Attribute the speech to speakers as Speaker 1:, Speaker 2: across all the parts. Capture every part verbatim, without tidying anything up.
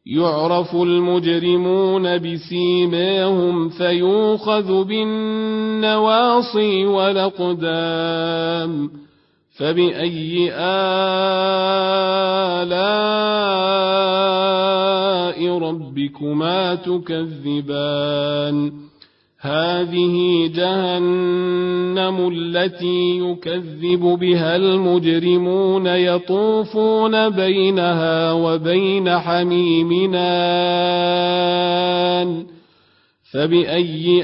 Speaker 1: يعرف المجرمون بسيماهم فيوخذ بالنواصي والأقدام فبأي آلاء ربكما تكذبان هذه جهنم التي يكذب بها المجرمون يطوفون بينها وبين حميم آن فبأي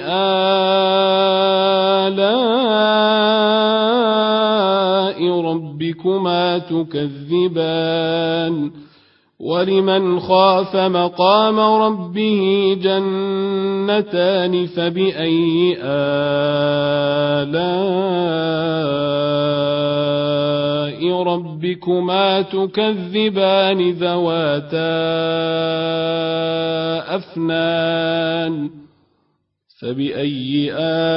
Speaker 1: آلاء ربكما تكذبان ولمن خاف مقام ربه جنتان فبأي آلاء ربكما تكذبان ذواتا أفنان فبأي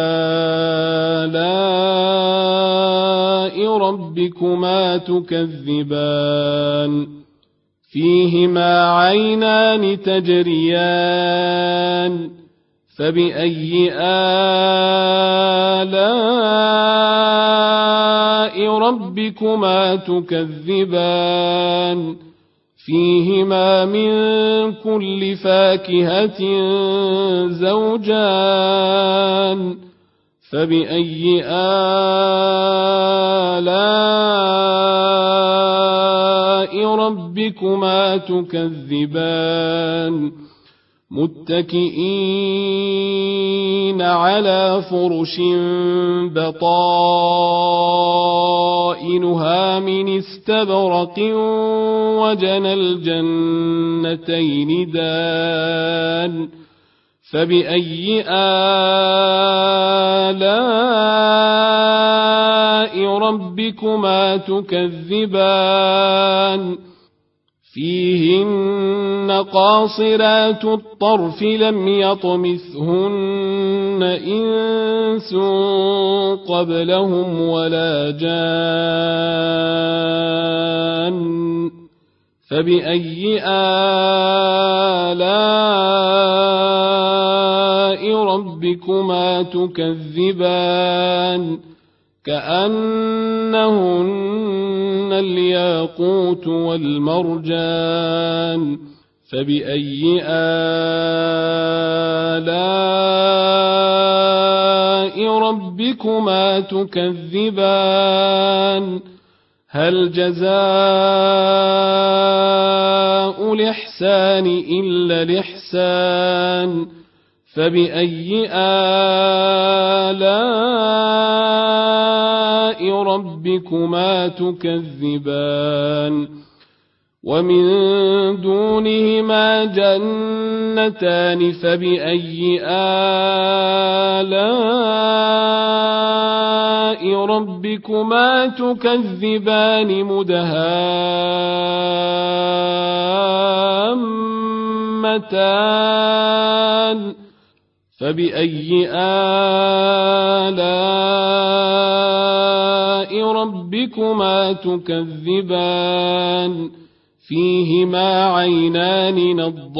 Speaker 1: آلاء ربكما تكذبان فيهما عينان تجريان فبأي آلاء ربكما تكذبان فيهما من كل فاكهة زوجان فبأي آلاء ربكما تكذبان متكئين على فرش بطائنها من استبرق وجنى الجنتين دان فبأي آلاء ربكما تكذبان فيهن قاصرات الطرف لم يطمثهن إنس قبلهم ولا جان فبأي آلاء ربكما تكذبان كأنهن الياقوت والمرجان فبأي آلاء ربكما تكذبان هل جزاء الإحسان إلا الإحسان فبأي آلاء ربكما تكذبان ومن دونهما جنتان فبأي آلاء ربكما تكذبان مدهامتان فبأي آلاء ربكما تكذبان فيهما عينان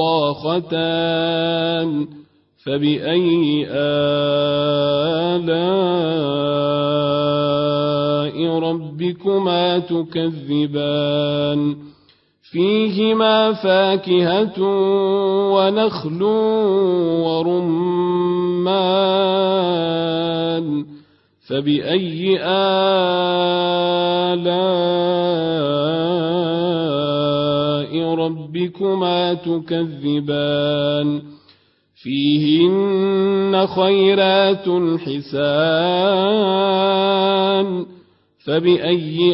Speaker 1: نضاختان فبأي آلاء ربكما تكذبان فيهما فاكهة ونخل ورمان فبأي آلاء ربكما تكذبان فيهن خيرات حسان فبأي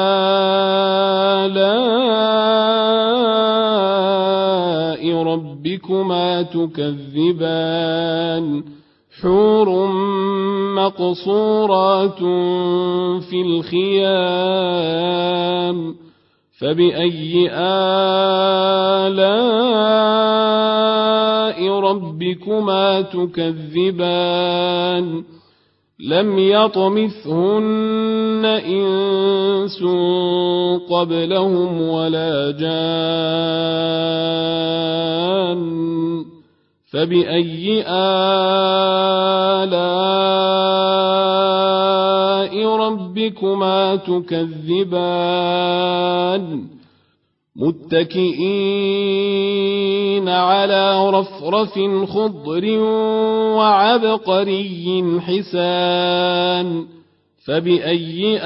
Speaker 1: آلاء ربكما تكذبان حور مقصورات في الخيام فبأي آلاء ربكما تكذبان لم يطمثهن إنس قبلهم ولا جان فبأي آلاء ربكما تكذبان متكئين على رفرف خضر وعبقري حسان فبأي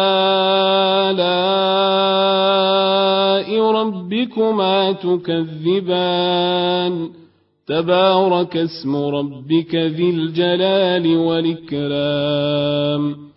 Speaker 1: آلاء ربكما تكذبان تبارك اسم ربك ذي الجلال والإكرام